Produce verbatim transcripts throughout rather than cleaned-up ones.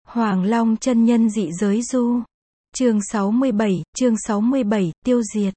Hoàng Long chân nhân dị giới du. Chương sáu mươi bảy, chương sáu mươi bảy, tiêu diệt.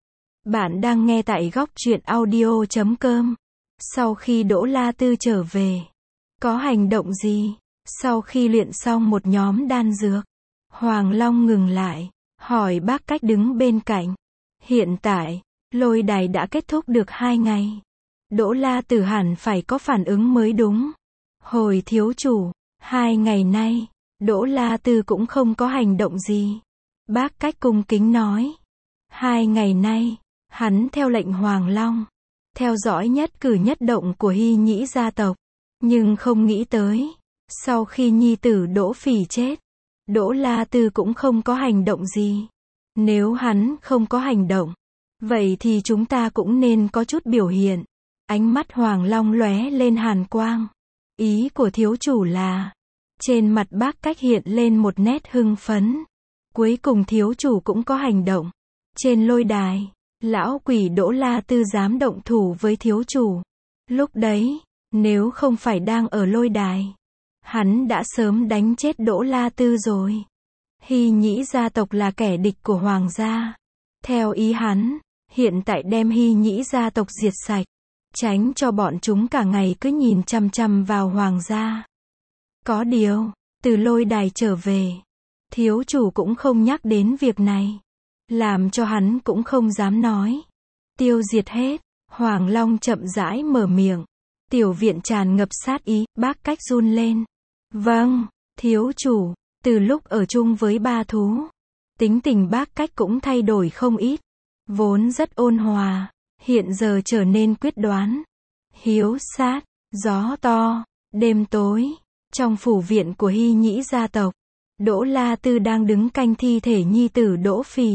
Bạn đang nghe tại góc truyện audio chấm com. Sau khi Đỗ La Tư trở về, có hành động gì? Sau khi luyện xong một nhóm đan dược, Hoàng Long ngừng lại, hỏi bác cách đứng bên cạnh. Hiện tại, lôi đài đã kết thúc được hai ngày. Đỗ La Tư hẳn phải có phản ứng mới đúng. Hồi thiếu chủ, hai ngày nay, Đỗ La Tư cũng không có hành động gì. Bác cách cung kính nói. Hai ngày nay, hắn theo lệnh Hoàng Long, theo dõi nhất cử nhất động của Hy Nhĩ gia tộc. Nhưng không nghĩ tới, sau khi nhi tử Đỗ Phỉ chết, Đỗ La Tư cũng không có hành động gì. Nếu hắn không có hành động, vậy thì chúng ta cũng nên có chút biểu hiện. Ánh mắt Hoàng Long lóe lên hàn quang. Ý của thiếu chủ là, trên mặt bác cách hiện lên một nét hưng phấn. Cuối cùng thiếu chủ cũng có hành động. Trên lôi đài, lão quỷ Đỗ La Tư dám động thủ với thiếu chủ. Lúc đấy, nếu không phải đang ở lôi đài, hắn đã sớm đánh chết Đỗ La Tư rồi. Hy Nhĩ gia tộc là kẻ địch của Hoàng gia. Theo ý hắn, hiện tại đem Hy Nhĩ gia tộc diệt sạch, tránh cho bọn chúng cả ngày cứ nhìn chăm chăm vào Hoàng gia. Có điều, từ lôi đài trở về, thiếu chủ cũng không nhắc đến việc này, làm cho hắn cũng không dám nói. Tiêu diệt hết. Hoàng Long chậm rãi mở miệng. Tiểu viện tràn ngập sát ý. Bác cách run lên. Vâng, thiếu chủ. Từ lúc ở chung với ba thú, tính tình bác cách cũng thay đổi không ít. Vốn rất ôn hòa, hiện giờ trở nên quyết đoán, hiếu sát. Gió to, đêm tối, trong phủ viện của Hy Nhĩ gia tộc, Đỗ La Tư đang đứng canh thi thể nhi tử Đỗ Phỉ.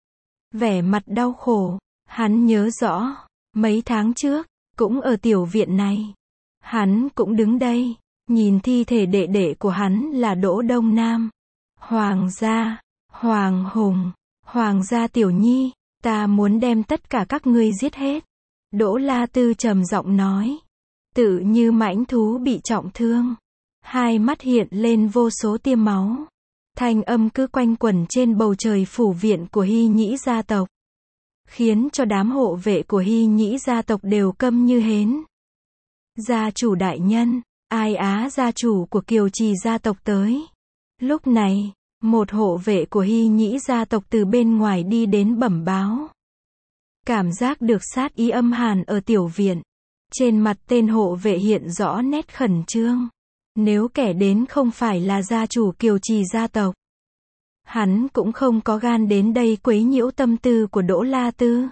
Vẻ mặt đau khổ, hắn nhớ rõ, mấy tháng trước, cũng ở tiểu viện này, hắn cũng đứng đây, nhìn thi thể đệ đệ của hắn là Đỗ Đông Nam. Hoàng gia, Hoàng Hùng, Hoàng gia tiểu nhi, ta muốn đem tất cả các ngươi giết hết. Đỗ La Tư trầm giọng nói, tự như mãnh thú bị trọng thương, hai mắt hiện lên vô số tia máu. Thanh âm cứ quanh quẩn trên bầu trời phủ viện của Hy Nhĩ gia tộc, khiến cho đám hộ vệ của Hy Nhĩ gia tộc đều câm như hến. Gia chủ đại nhân, Ai Á gia chủ của Kiều Trì gia tộc tới. Lúc này, một hộ vệ của Hy Nhĩ gia tộc từ bên ngoài đi đến bẩm báo. Cảm giác được sát ý âm hàn ở tiểu viện. Trên mặt tên hộ vệ hiện rõ nét khẩn trương. Nếu kẻ đến không phải là gia chủ Kiều Trì gia tộc, hắn cũng không có gan đến đây quấy nhiễu tâm tư của Đỗ La Tư.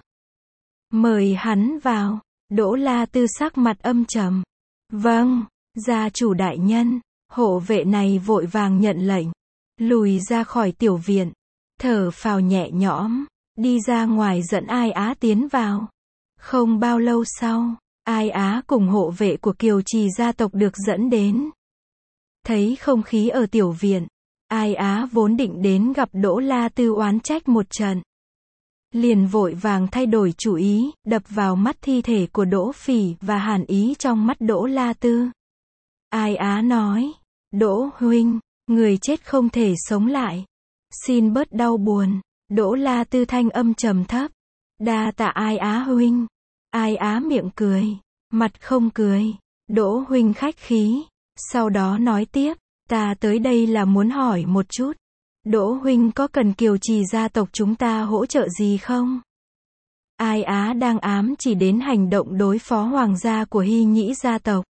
Mời hắn vào. Đỗ La Tư sắc mặt âm trầm. Vâng, gia chủ đại nhân. Hộ vệ này vội vàng nhận lệnh, lùi ra khỏi tiểu viện, thở phào nhẹ nhõm, đi ra ngoài dẫn Ai Á tiến vào. Không bao lâu sau, Ai Á cùng hộ vệ của Kiều Trì gia tộc được dẫn đến. Thấy không khí ở tiểu viện, Ai Á vốn định đến gặp Đỗ La Tư oán trách một trận, liền vội vàng thay đổi chủ ý, đập vào mắt thi thể của Đỗ Phỉ và hàn ý trong mắt Đỗ La Tư. Ai Á nói, Đỗ huynh, người chết không thể sống lại, xin bớt đau buồn. Đỗ La Tư thanh âm trầm thấp, đa tạ Ai Á huynh. Ai Á miệng cười, mặt không cười. Đỗ huynh khách khí. Sau đó nói tiếp, ta tới đây là muốn hỏi một chút, Đỗ huynh có cần Kiều Trì gia tộc chúng ta hỗ trợ gì không? Ai Á đang ám chỉ đến hành động đối phó hoàng gia của Hy Nhĩ gia tộc.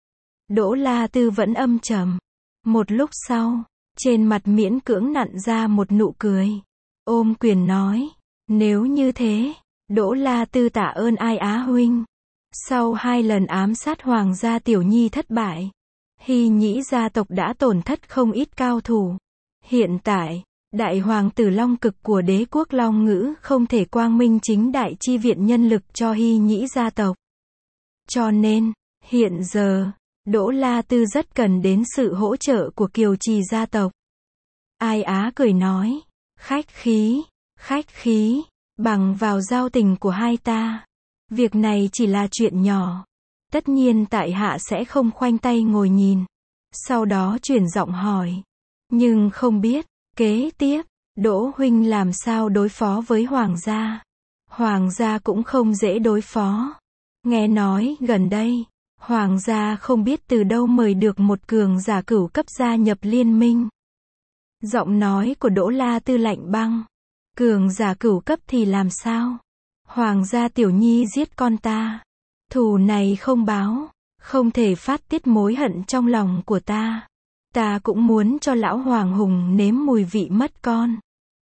Đỗ La Tư vẫn âm trầm. Một lúc sau, trên mặt miễn cưỡng nặn ra một nụ cười, ôm quyền nói, nếu như thế, Đỗ La Tư tạ ơn Ai Á huynh. Sau hai lần ám sát hoàng gia tiểu nhi thất bại, Hy Nhĩ gia tộc đã tổn thất không ít cao thủ. Hiện tại, đại hoàng tử Long Cực của đế quốc Long Ngữ không thể quang minh chính đại chi viện nhân lực cho Hy Nhĩ gia tộc. Cho nên, hiện giờ, Đỗ La Tư rất cần đến sự hỗ trợ của Kiều Trì gia tộc. Ai Á cười nói, khách khí, khách khí, bằng vào giao tình của hai ta. Việc này chỉ là chuyện nhỏ. Tất nhiên tại hạ sẽ không khoanh tay ngồi nhìn. Sau đó chuyển giọng hỏi, Nhưng không biết, kế tiếp, Đỗ huynh làm sao đối phó với Hoàng gia. Hoàng gia cũng không dễ đối phó. Nghe nói, gần đây, Hoàng gia không biết từ đâu mời được một cường giả cửu cấp gia nhập liên minh. Giọng nói của Đỗ La Tư lạnh băng. Cường giả cửu cấp thì làm sao? Hoàng gia tiểu nhi giết con ta. Thù này không báo, không thể phát tiết mối hận trong lòng của ta. Ta cũng muốn cho lão Hoàng Hùng nếm mùi vị mất con.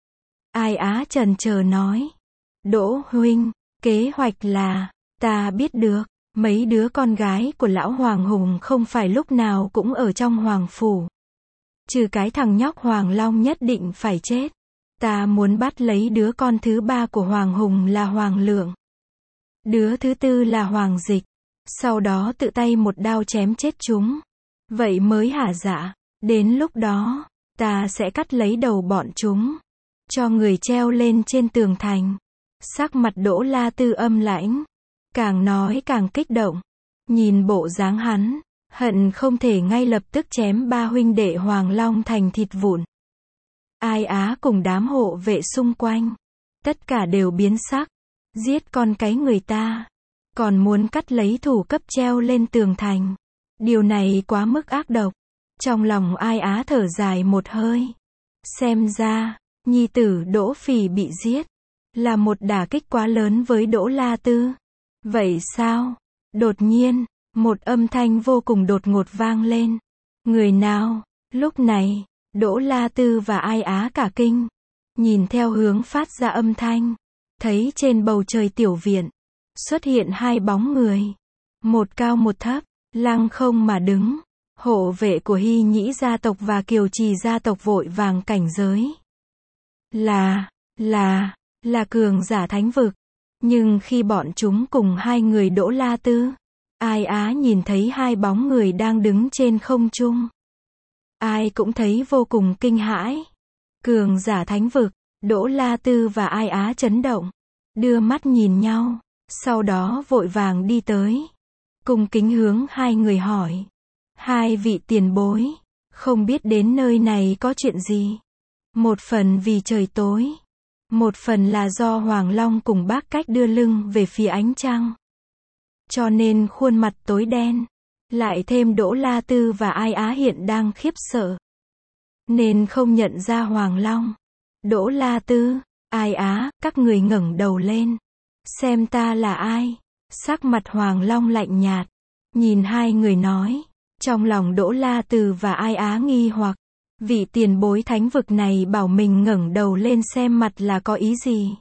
Ai Á chần chờ nói. Đỗ huynh, kế hoạch là, ta biết được, mấy đứa con gái của lão Hoàng Hùng không phải lúc nào cũng ở trong Hoàng Phủ. Trừ cái thằng nhóc Hoàng Long nhất định phải chết. Ta muốn bắt lấy đứa con thứ ba của Hoàng Hùng là Hoàng Lượng. Đứa thứ tư là Hoàng Dịch. Sau đó tự tay một đao chém chết chúng. Vậy mới hả dạ. Đến lúc đó, ta sẽ cắt lấy đầu bọn chúng. Cho người treo lên trên tường thành. Sắc mặt Đỗ La Tư âm lãnh. Càng nói càng kích động. Nhìn bộ dáng hắn, hận không thể ngay lập tức chém ba huynh đệ Hoàng Long thành thịt vụn. Ai Á cùng đám hộ vệ xung quanh. Tất cả đều biến sắc. Giết con cái người ta. Còn muốn cắt lấy thủ cấp treo lên tường thành. Điều này quá mức ác độc. Trong lòng Ai Á thở dài một hơi. Xem ra, nhi tử Đỗ Phỉ bị giết. Là một đả kích quá lớn với Đỗ La Tư. Vậy sao? Đột nhiên, một âm thanh vô cùng đột ngột vang lên. Người nào? Lúc này, Đỗ La Tư và Ai Á cả kinh. Nhìn theo hướng phát ra âm thanh. Thấy trên bầu trời tiểu viện. Xuất hiện hai bóng người. Một cao một thấp, lăng không mà đứng. Hộ vệ của Hy Nhĩ gia tộc và Kiều Trì gia tộc vội vàng cảnh giới. Là, là, là cường giả thánh vực. Nhưng khi bọn chúng cùng hai người Đỗ La Tư, Ai Á nhìn thấy hai bóng người đang đứng trên không trung. Ai cũng thấy vô cùng kinh hãi. Cường giả thánh vực, Đỗ La Tư và Ai Á chấn động. Đưa mắt nhìn nhau, sau đó vội vàng đi tới. Cung kính hướng hai người hỏi. Hai vị tiền bối, không biết đến nơi này có chuyện gì? Một phần vì trời tối. Một phần là do Hoàng Long cùng Bác Cách đưa lưng về phía ánh trăng. Cho nên khuôn mặt tối đen. Lại thêm Đỗ La Tư và Ai Á hiện đang khiếp sợ. Nên không nhận ra Hoàng Long. Đỗ La Tư, Ai Á, các người ngẩng đầu lên. Xem ta là ai? Sắc mặt Hoàng Long lạnh nhạt. Nhìn hai người nói. Trong lòng Đỗ La Tư và Ai Á nghi hoặc. Vị tiền bối thánh vực này bảo mình ngẩng đầu lên xem mặt là có ý gì?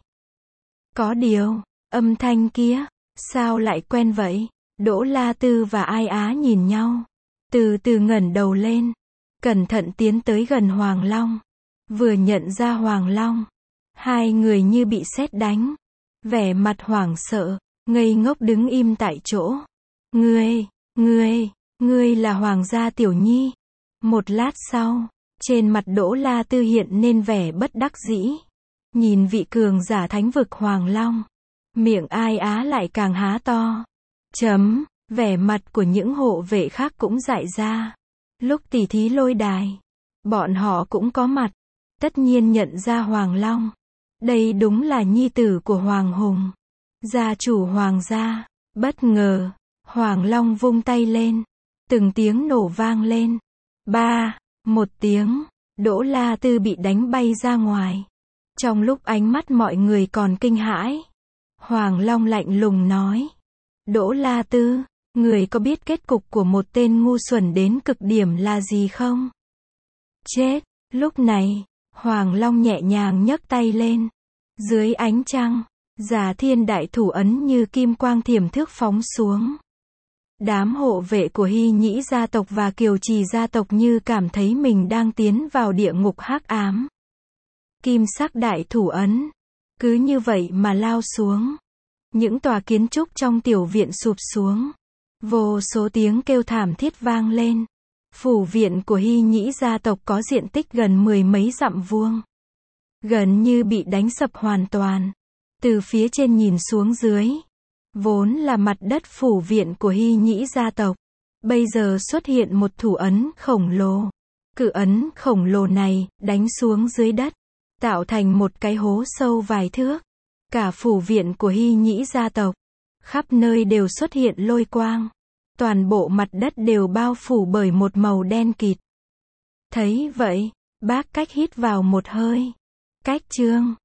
Có điều, âm thanh kia, sao lại quen vậy? Đỗ La Tư và Ai Á nhìn nhau. Từ từ ngẩng đầu lên. Cẩn thận tiến tới gần Hoàng Long. Vừa nhận ra Hoàng Long. Hai người như bị sét đánh. Vẻ mặt hoảng sợ, ngây ngốc đứng im tại chỗ. Ngươi, ngươi, ngươi là Hoàng gia tiểu nhi. Một lát sau, trên mặt Đỗ La Tư hiện nên vẻ bất đắc dĩ. Nhìn vị cường giả thánh vực Hoàng Long. Miệng Ai Á lại càng há to. Chấm, vẻ mặt của những hộ vệ khác cũng dại ra. Lúc tỉ thí lôi đài, bọn họ cũng có mặt. Tất nhiên nhận ra Hoàng Long. Đây đúng là nhi tử của Hoàng Hùng. Gia chủ Hoàng gia. Bất ngờ, Hoàng Long vung tay lên. Từng tiếng nổ vang lên. Ba, một tiếng, Đỗ La Tư bị đánh bay ra ngoài. Trong lúc ánh mắt mọi người còn kinh hãi, Hoàng Long lạnh lùng nói. Đỗ La Tư, người có biết kết cục của một tên ngu xuẩn đến cực điểm là gì không? Chết. Lúc này, Hoàng Long nhẹ nhàng nhấc tay lên. Dưới ánh trăng, Giả Thiên Đại Thủ ấn như kim quang thiểm thước phóng xuống. Đám hộ vệ của Hy Nhĩ gia tộc và Kiều Trì gia tộc như cảm thấy mình đang tiến vào địa ngục hắc ám. Kim sắc đại thủ ấn. Cứ như vậy mà lao xuống. Những tòa kiến trúc trong tiểu viện sụp xuống. Vô số tiếng kêu thảm thiết vang lên. Phủ viện của Hy Nhĩ gia tộc có diện tích gần mười mấy dặm vuông. Gần như bị đánh sập hoàn toàn. Từ phía trên nhìn xuống dưới. Vốn là mặt đất phủ viện của Hy Nhĩ gia tộc. Bây giờ xuất hiện một thủ ấn khổng lồ. cự ấn khổng lồ này, đánh xuống dưới đất, tạo thành một cái hố sâu vài thước. Cả phủ viện của Hy Nhĩ gia tộc, khắp nơi đều xuất hiện lôi quang. Toàn bộ mặt đất đều bao phủ bởi một màu đen kịt. Thấy vậy, Bác Cách hít vào một hơi. Cách chương